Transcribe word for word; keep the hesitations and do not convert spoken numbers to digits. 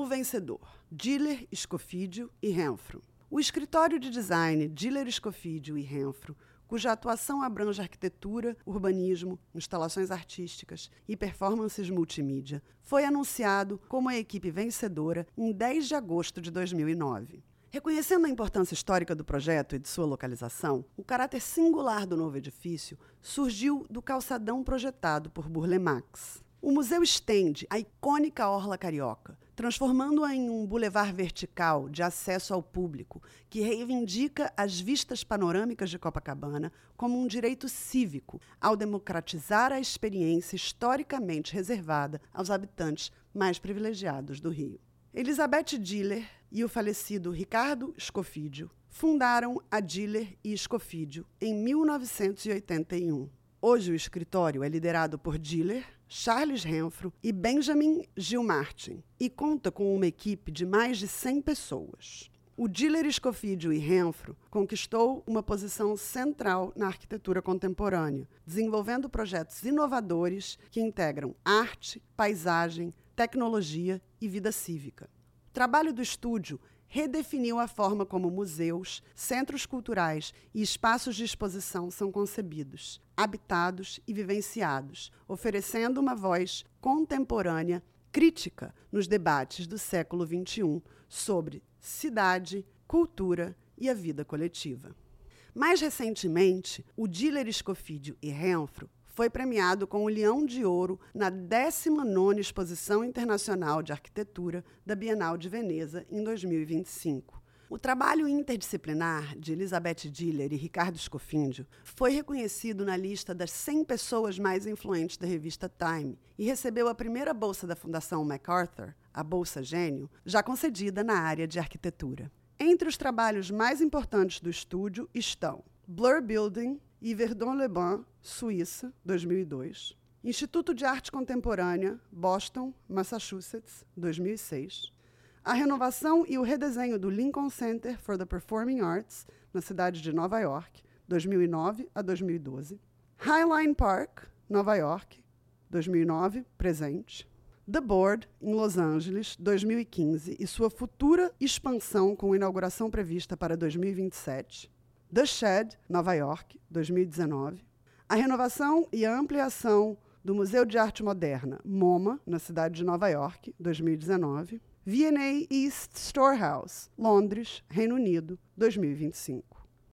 O vencedor, Diller, Scofidio e Renfro. O escritório de design Diller, Scofidio e Renfro, cuja atuação abrange arquitetura, urbanismo, instalações artísticas e performances multimídia, foi anunciado como a equipe vencedora em dez de agosto de dois mil e nove. Reconhecendo a importância histórica do projeto e de sua localização, o caráter singular do novo edifício surgiu do calçadão projetado por Burle Marx. O museu estende a icônica Orla Carioca, transformando-a em um bulevar vertical de acesso ao público que reivindica as vistas panorâmicas de Copacabana como um direito cívico ao democratizar a experiência historicamente reservada aos habitantes mais privilegiados do Rio. Elizabeth Diller e o falecido Ricardo Scofidio fundaram a Diller e Scofidio em mil novecentos e oitenta e um. Hoje o escritório é liderado por Diller, Charles Renfro e Benjamin Gilmartin e conta com uma equipe de mais de cem pessoas. O Diller, Scofidio e Renfro conquistou uma posição central na arquitetura contemporânea, desenvolvendo projetos inovadores que integram arte, paisagem, tecnologia e vida cívica. O trabalho do estúdio redefiniu a forma como museus, centros culturais e espaços de exposição são concebidos, habitados e vivenciados, oferecendo uma voz contemporânea, crítica nos debates do século vinte e um sobre cidade, cultura e a vida coletiva. Mais recentemente, o Diller, Scofidio e Renfro foi premiado com o Leão de Ouro na décima nona Exposição Internacional de Arquitetura da Bienal de Veneza, em dois mil e vinte e cinco. O trabalho interdisciplinar de Elizabeth Diller e Ricardo Scofidio foi reconhecido na lista das cem pessoas mais influentes da revista Time e recebeu a primeira bolsa da Fundação MacArthur, a Bolsa Gênio, já concedida na área de arquitetura. Entre os trabalhos mais importantes do estúdio estão Bloor Building, Yverdon-les-Bains, Suíça, dois mil e dois. Instituto de Arte Contemporânea, Boston, Massachusetts, dois mil e seis. A renovação e o redesenho do Lincoln Center for the Performing Arts, na cidade de Nova York, dois mil e nove a dois mil e doze. Highline Park, Nova York, dois mil e nove, presente. The Board, em Los Angeles, dois mil e quinze, e sua futura expansão com inauguração prevista para dois mil e vinte e sete. The Shed, Nova York, dois mil e dezenove. A renovação e a ampliação do Museu de Arte Moderna, MoMA, na cidade de Nova York, dois mil e dezenove. V and A East Storehouse, Londres, Reino Unido, dois mil e vinte e cinco.